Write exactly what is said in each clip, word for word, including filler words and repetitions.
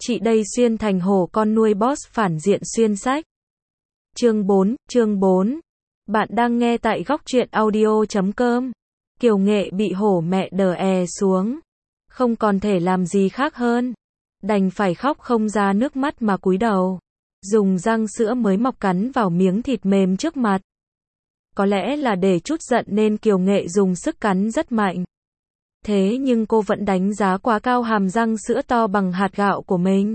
Chị đây xuyên thành hổ con nuôi boss phản diện xuyên sách. Chương bốn, chương bốn. Bạn đang nghe tại góc truyện audio chấm com. Kiều Nghệ bị hổ mẹ đờ è xuống. Không còn thể làm gì khác hơn. Đành phải khóc không ra nước mắt mà cúi đầu. Dùng răng sữa mới mọc cắn vào miếng thịt mềm trước mặt. Có lẽ là để trút giận nên Kiều Nghệ dùng sức cắn rất mạnh. Thế nhưng cô vẫn đánh giá quá cao hàm răng sữa to bằng hạt gạo của mình.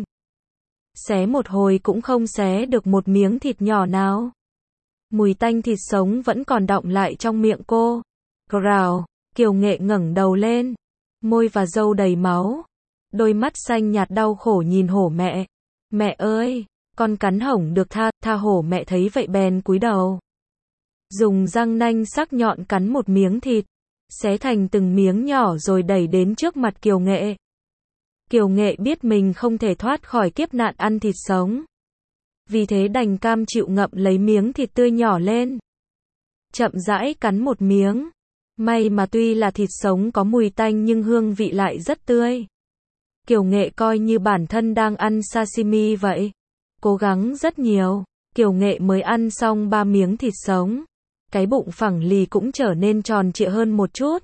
Xé một hồi cũng không xé được một miếng thịt nhỏ nào. Mùi tanh thịt sống vẫn còn đọng lại trong miệng cô. Grào, Kiều Nghệ ngẩng đầu lên. Môi và râu đầy máu. Đôi mắt xanh nhạt đau khổ nhìn hổ mẹ. Mẹ ơi, con cắn hổng được tha, tha hổ mẹ thấy vậy bèn cúi đầu. Dùng răng nanh sắc nhọn cắn một miếng thịt. Xé thành từng miếng nhỏ rồi đẩy đến trước mặt Kiều Nghệ. Kiều Nghệ biết mình không thể thoát khỏi kiếp nạn ăn thịt sống. Vì thế đành cam chịu ngậm lấy miếng thịt tươi nhỏ lên. Chậm rãi cắn một miếng. May mà tuy là thịt sống có mùi tanh nhưng hương vị lại rất tươi. Kiều Nghệ coi như bản thân đang ăn sashimi vậy. Cố gắng rất nhiều, Kiều Nghệ mới ăn xong ba miếng thịt sống. Cái bụng phẳng lì cũng trở nên tròn trịa hơn một chút.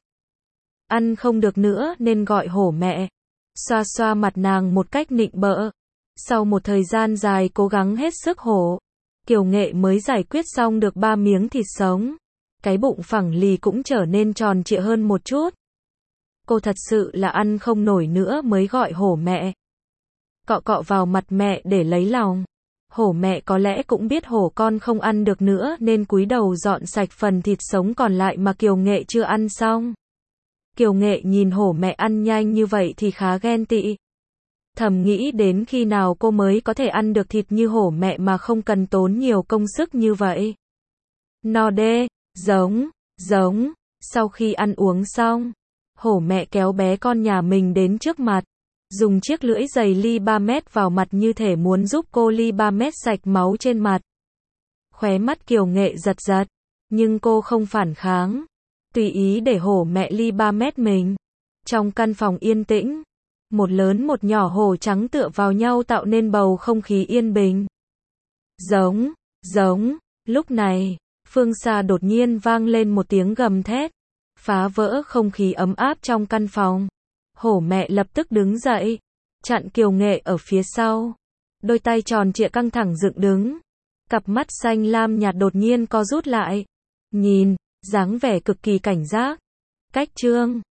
Ăn không được nữa nên gọi hổ mẹ. Xoa xoa mặt nàng một cách nịnh bợ. Sau một thời gian dài cố gắng hết sức hổ, Kiều Nghệ mới giải quyết xong được ba miếng thịt sống. Cái bụng phẳng lì cũng trở nên tròn trịa hơn một chút. Cô thật sự là ăn không nổi nữa mới gọi hổ mẹ. Cọ cọ vào mặt mẹ để lấy lòng. Hổ mẹ có lẽ cũng biết hổ con không ăn được nữa nên cúi đầu dọn sạch phần thịt sống còn lại mà Kiều Nghệ chưa ăn xong. Kiều Nghệ nhìn hổ mẹ ăn nhanh như vậy thì khá ghen tị. Thầm nghĩ đến khi nào cô mới có thể ăn được thịt như hổ mẹ mà không cần tốn nhiều công sức như vậy. No đê, giống, giống, sau khi ăn uống xong, hổ mẹ kéo bé con nhà mình đến trước mặt. Dùng chiếc lưỡi dày ly ba mét vào mặt như thể muốn giúp cô ly ba mét sạch máu trên mặt. Khóe mắt Kiều Nghệ giật giật, nhưng cô không phản kháng. Tùy ý để hổ mẹ ly ba mét mình. Trong căn phòng yên tĩnh, một lớn một nhỏ hổ trắng tựa vào nhau tạo nên bầu không khí yên bình. Giống, giống, lúc này, phương xa đột nhiên vang lên một tiếng gầm thét, phá vỡ không khí ấm áp trong căn phòng. Hổ mẹ lập tức đứng dậy, chặn Kiều Nghệ ở phía sau. Đôi tay tròn trịa căng thẳng dựng đứng. Cặp mắt xanh lam nhạt đột nhiên co rút lại. Nhìn, dáng vẻ cực kỳ cảnh giác. Cách chương